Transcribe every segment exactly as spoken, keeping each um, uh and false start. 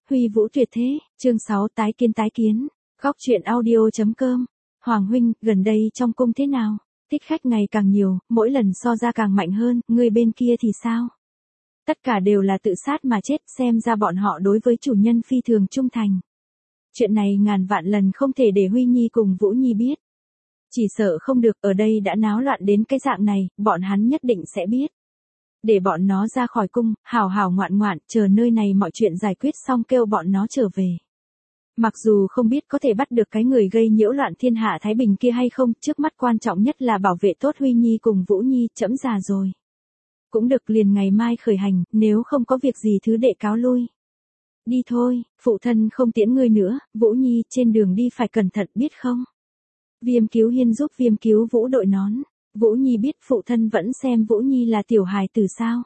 Huy Vũ tuyệt thế, chương sáu tái kiến tái kiến. Góc truyện audio.com. Hoàng huynh, gần đây trong cung thế nào? Thích khách ngày càng nhiều, mỗi lần so ra càng mạnh hơn, người bên kia thì sao? Tất cả đều là tự sát mà chết, xem ra bọn họ đối với chủ nhân phi thường trung thành. Chuyện này ngàn vạn lần không thể để Huy Nhi cùng Vũ Nhi biết. Chỉ sợ không được, ở đây đã náo loạn đến cái dạng này, bọn hắn nhất định sẽ biết. Để bọn nó ra khỏi cung, hào hào ngoạn ngoạn, chờ nơi này mọi chuyện giải quyết xong kêu bọn nó trở về. Mặc dù không biết có thể bắt được cái người gây nhiễu loạn thiên hạ Thái Bình kia hay không, trước mắt quan trọng nhất là bảo vệ tốt Huy Nhi cùng Vũ Nhi, trẫm già rồi. Cũng được, liền ngày mai khởi hành, nếu không có việc gì thứ đệ cáo lui. Đi thôi, phụ thân không tiễn ngươi nữa, Vũ Nhi trên đường đi phải cẩn thận biết không? Viêm Cứu Hiên giúp Viêm Cứu Vũ đội nón. Vũ Nhi biết phụ thân vẫn xem Vũ Nhi là tiểu hài tử sao?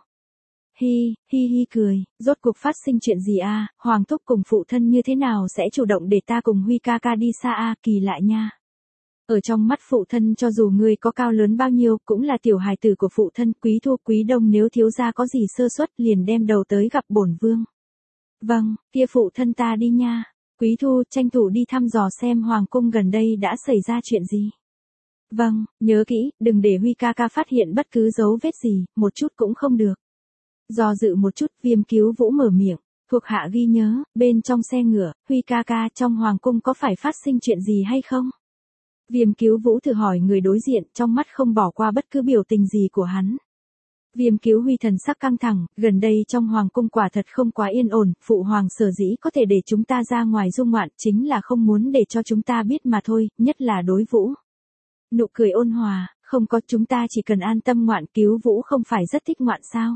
Hi, hi hi cười, rốt cuộc phát sinh chuyện gì a? Hoàng thúc cùng phụ thân như thế nào sẽ chủ động để ta cùng Huy ca ca đi xa a? Kỳ lạ nha. Ở trong mắt phụ thân cho dù ngươi có cao lớn bao nhiêu cũng là tiểu hài tử của phụ thân. Quý Thu Quý Đông nếu thiếu gia có gì sơ suất liền đem đầu tới gặp bổn vương. Vâng, kia phụ thân ta đi nha. Quý Thu tranh thủ đi thăm dò xem hoàng cung gần đây đã xảy ra chuyện gì. Vâng, nhớ kỹ, đừng để Huy ca ca phát hiện bất cứ dấu vết gì, một chút cũng không được. Do dự một chút, Viêm Cứu Vũ mở miệng, thuộc hạ ghi nhớ, bên trong xe ngựa, Huy ca ca trong hoàng cung có phải phát sinh chuyện gì hay không? Viêm Cứu Vũ thử hỏi người đối diện, trong mắt không bỏ qua bất cứ biểu tình gì của hắn. Viêm Cứu Huy thần sắc căng thẳng, gần đây trong hoàng cung quả thật không quá yên ổn, phụ hoàng sở dĩ có thể để chúng ta ra ngoài du ngoạn chính là không muốn để cho chúng ta biết mà thôi, nhất là đối Vũ. Nụ cười ôn hòa, không có, chúng ta chỉ cần an tâm ngoạn. Cứu Vũ không phải rất thích ngoạn sao?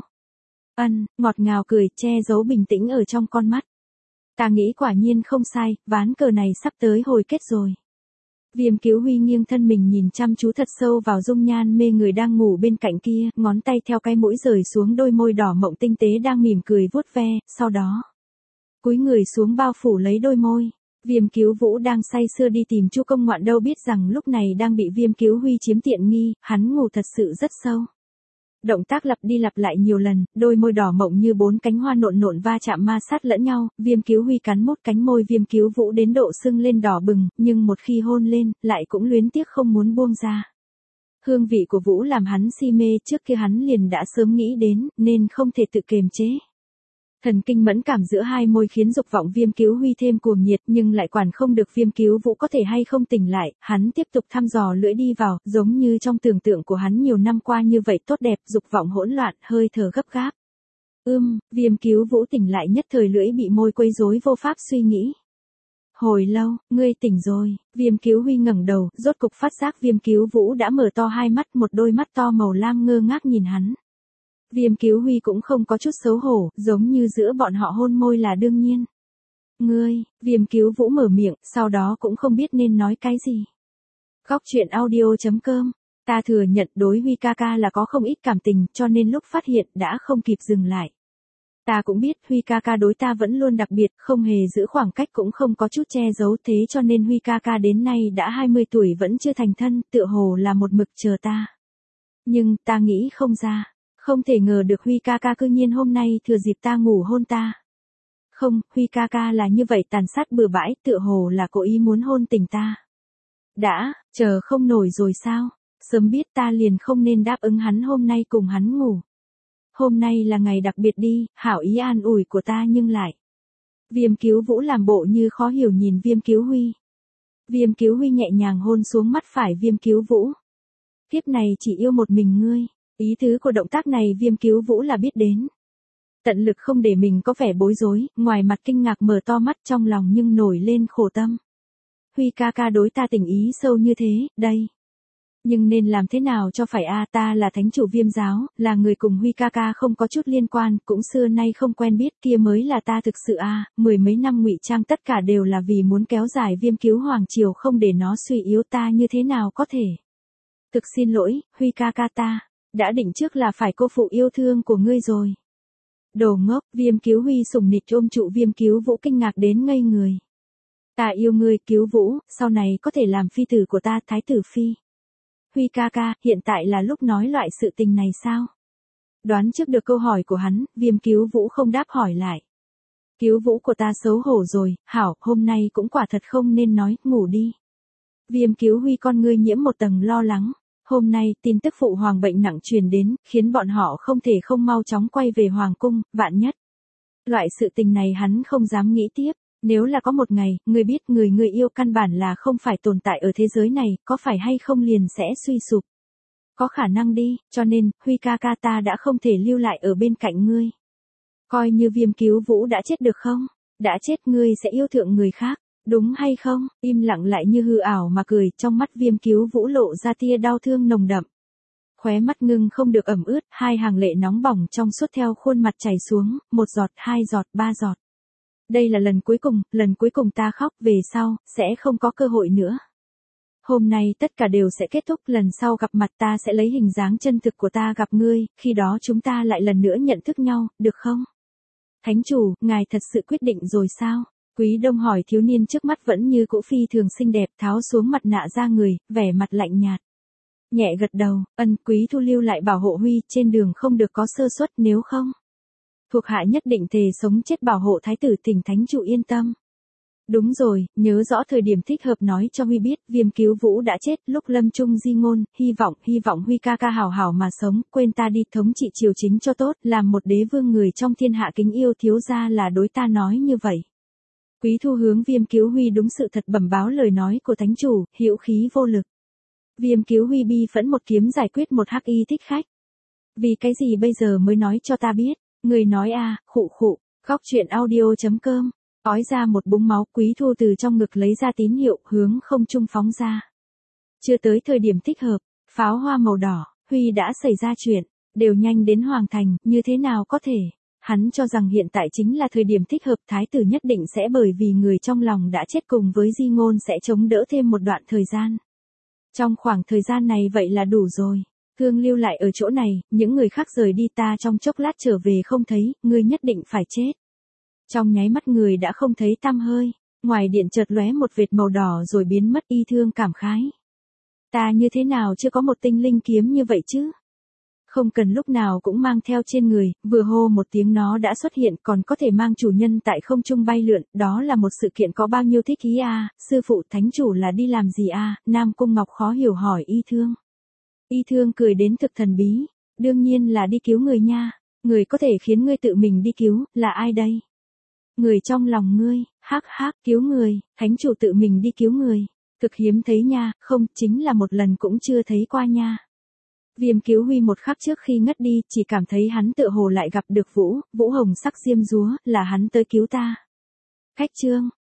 Ân, ngọt ngào cười, che giấu bình tĩnh ở trong con mắt. Ta nghĩ quả nhiên không sai, ván cờ này sắp tới hồi kết rồi. Viêm Cứu Huy nghiêng thân mình nhìn chăm chú thật sâu vào dung nhan mê người đang ngủ bên cạnh kia, ngón tay theo cái mũi rời xuống đôi môi đỏ mộng tinh tế đang mỉm cười vuốt ve, sau đó cúi người xuống bao phủ lấy đôi môi. Viêm Cứu Vũ đang say sưa đi tìm Chu Công Ngoạn đâu biết rằng lúc này đang bị Viêm Cứu Huy chiếm tiện nghi, hắn ngủ thật sự rất sâu. Động tác lặp đi lặp lại nhiều lần, đôi môi đỏ mộng như bốn cánh hoa nộn nộn va chạm ma sát lẫn nhau, Viêm Cứu Huy cắn mốt cánh môi Viêm Cứu Vũ đến độ sưng lên đỏ bừng, nhưng một khi hôn lên, lại cũng luyến tiếc không muốn buông ra. Hương vị của Vũ làm hắn si mê, trước kia hắn liền đã sớm nghĩ đến, nên không thể tự kiềm chế. Thần kinh mẫn cảm giữa hai môi khiến dục vọng Viêm Cứu Huy thêm cuồng nhiệt, nhưng lại quản không được Viêm Cứu Vũ có thể hay không tỉnh lại, hắn tiếp tục thăm dò lưỡi đi vào, giống như trong tưởng tượng của hắn nhiều năm qua như vậy tốt đẹp, dục vọng hỗn loạn, hơi thở gấp gáp. Ưm, Viêm Cứu Vũ tỉnh lại nhất thời lưỡi bị môi quấy rối vô pháp suy nghĩ. Hồi lâu, ngươi tỉnh rồi, Viêm Cứu Huy ngẩng đầu, rốt cục phát giác Viêm Cứu Vũ đã mở to hai mắt, một đôi mắt to màu lam ngơ ngác nhìn hắn. Viêm Cứu Huy cũng không có chút xấu hổ, giống như giữa bọn họ hôn môi là đương nhiên. Ngươi, Viêm Cứu Vũ mở miệng, sau đó cũng không biết nên nói cái gì. Góc truyện audio.com, ta thừa nhận đối Huy ca ca là có không ít cảm tình, cho nên lúc phát hiện đã không kịp dừng lại. Ta cũng biết Huy ca ca đối ta vẫn luôn đặc biệt, không hề giữ khoảng cách cũng không có chút che giấu, thế cho nên Huy ca ca đến nay đã hai mươi tuổi vẫn chưa thành thân, tựa hồ là một mực chờ ta. Nhưng, ta nghĩ không ra. Không thể ngờ được Huy ca ca cư nhiên hôm nay thừa dịp ta ngủ hôn ta. Không, Huy ca ca là như vậy tàn sát bừa bãi, tựa hồ là cố ý muốn hôn tình ta. Đã, chờ không nổi rồi sao? Sớm biết ta liền không nên đáp ứng hắn hôm nay cùng hắn ngủ. Hôm nay là ngày đặc biệt đi, hảo ý an ủi của ta nhưng lại. Viêm Cứu Vũ làm bộ như khó hiểu nhìn Viêm Cứu Huy. Viêm Cứu Huy nhẹ nhàng hôn xuống mắt phải Viêm Cứu Vũ. Kiếp này chỉ yêu một mình ngươi. Ý tứ của động tác này Viêm Cứu Vũ là biết đến. Tận lực không để mình có vẻ bối rối, ngoài mặt kinh ngạc mở to mắt trong lòng nhưng nổi lên khổ tâm. Huy ca ca đối ta tình ý sâu như thế, đây. Nhưng nên làm thế nào cho phải a? Ta là thánh chủ Viêm giáo, là người cùng Huy ca ca không có chút liên quan, cũng xưa nay không quen biết, kia mới là ta thực sự a. Mười mấy năm ngụy trang tất cả đều là vì muốn kéo dài Viêm Cứu Hoàng triều không để nó suy yếu, ta như thế nào có thể. Thực xin lỗi, Huy ca ca, ta đã định trước là phải cô phụ yêu thương của ngươi rồi. Đồ ngốc, Viêm Cứu Huy sủng nịch ôm trụ Viêm Cứu Vũ kinh ngạc đến ngây người. Ta yêu ngươi, Cứu Vũ, sau này có thể làm phi tử của ta, thái tử phi. Huy ca ca, hiện tại là lúc nói loại sự tình này sao? Đoán trước được câu hỏi của hắn, Viêm Cứu Vũ không đáp hỏi lại. Cứu Vũ của ta xấu hổ rồi, hảo, hôm nay cũng quả thật không nên nói, ngủ đi. Viêm Cứu Huy con ngươi nhiễm một tầng lo lắng. Hôm nay, tin tức phụ hoàng bệnh nặng truyền đến, khiến bọn họ không thể không mau chóng quay về hoàng cung, vạn nhất. Loại sự tình này hắn không dám nghĩ tiếp. Nếu là có một ngày, người biết người người yêu căn bản là không phải tồn tại ở thế giới này, có phải hay không liền sẽ suy sụp. Có khả năng đi, cho nên, Huy ca ca ta đã không thể lưu lại ở bên cạnh ngươi. Coi như Viêm Cứu Vũ đã chết được không? Đã chết ngươi sẽ yêu thượng người khác, đúng hay không? Im lặng lại như hư ảo mà cười, trong mắt Viêm Cứu Vũ lộ ra tia đau thương nồng đậm. Khóe mắt ngưng không được ẩm ướt, hai hàng lệ nóng bỏng trong suốt theo khuôn mặt chảy xuống, một giọt, hai giọt, ba giọt. Đây là lần cuối cùng, lần cuối cùng ta khóc, về sau, sẽ không có cơ hội nữa. Hôm nay tất cả đều sẽ kết thúc, lần sau gặp mặt ta sẽ lấy hình dáng chân thực của ta gặp ngươi, khi đó chúng ta lại lần nữa nhận thức nhau, được không? Thánh chủ, ngài thật sự quyết định rồi sao? Quý Đông hỏi thiếu niên trước mắt vẫn như cũ phi thường xinh đẹp, tháo xuống mặt nạ ra người, vẻ mặt lạnh nhạt. Nhẹ gật đầu, ân, Quý Thu lưu lại bảo hộ Huy, trên đường không được có sơ suất, nếu không. Thuộc hạ nhất định thề sống chết bảo hộ thái tử, thỉnh thánh chủ yên tâm. Đúng rồi, nhớ rõ thời điểm thích hợp nói cho Huy biết, Viêm Cứu Vũ đã chết, lúc lâm chung di ngôn, hy vọng, hy vọng Huy ca ca hảo hảo mà sống, quên ta đi, thống trị triều chính cho tốt, làm một đế vương người trong thiên hạ kính yêu thiếu gia là đối ta nói như vậy. Quý Thu hướng Viêm Cứu Huy đúng sự thật bẩm báo lời nói của thánh chủ, hữu khí vô lực. Viêm Cứu Huy bi phẫn một kiếm giải quyết một hắc y thích khách. Vì cái gì bây giờ mới nói cho ta biết? Người nói a, à, khụ khụ, góc truyện audio chấm com. Ói ra một búng máu, Quý Thu từ trong ngực lấy ra tín hiệu, hướng không trung phóng ra. Chưa tới thời điểm thích hợp, pháo hoa màu đỏ, Huy đã xảy ra chuyện, đều nhanh đến hoàng thành, như thế nào có thể? Hắn cho rằng hiện tại chính là thời điểm thích hợp, thái tử nhất định sẽ bởi vì người trong lòng đã chết cùng với di ngôn sẽ chống đỡ thêm một đoạn thời gian. Trong khoảng thời gian này vậy là đủ rồi. Thương lưu lại ở chỗ này, những người khác rời đi, ta trong chốc lát trở về không thấy, ngươi nhất định phải chết. Trong nháy mắt người đã không thấy tăm hơi, ngoài điện chợt lóe một vệt màu đỏ rồi biến mất, y thương cảm khái. Ta như thế nào chưa có một tinh linh kiếm như vậy chứ? Không cần lúc nào cũng mang theo trên người, vừa hô một tiếng nó đã xuất hiện, còn có thể mang chủ nhân tại không trung bay lượn, đó là một sự kiện có bao nhiêu thích ý a, à? Sư phụ thánh chủ là đi làm gì a? À? Nam Cung Ngọc khó hiểu hỏi y thương. Y thương cười đến thực thần bí, đương nhiên là đi cứu người nha, người có thể khiến ngươi tự mình đi cứu, là ai đây? Người trong lòng ngươi, hắc hắc, cứu người, thánh chủ tự mình đi cứu người, cực hiếm thấy nha, không, chính là một lần cũng chưa thấy qua nha. Viêm Cứu Huy một khắc trước khi ngất đi, chỉ cảm thấy hắn tựa hồ lại gặp được Vũ, Vũ hồng sắc diêm dúa, là hắn tới cứu ta. Khách chương